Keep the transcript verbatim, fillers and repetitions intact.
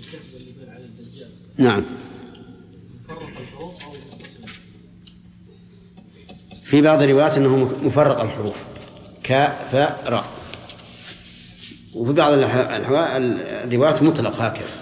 نعم. في بعض الروايات أنه مفرق الحروف كاف فاء راء، وفي بعض الروايات مطلق هكذا.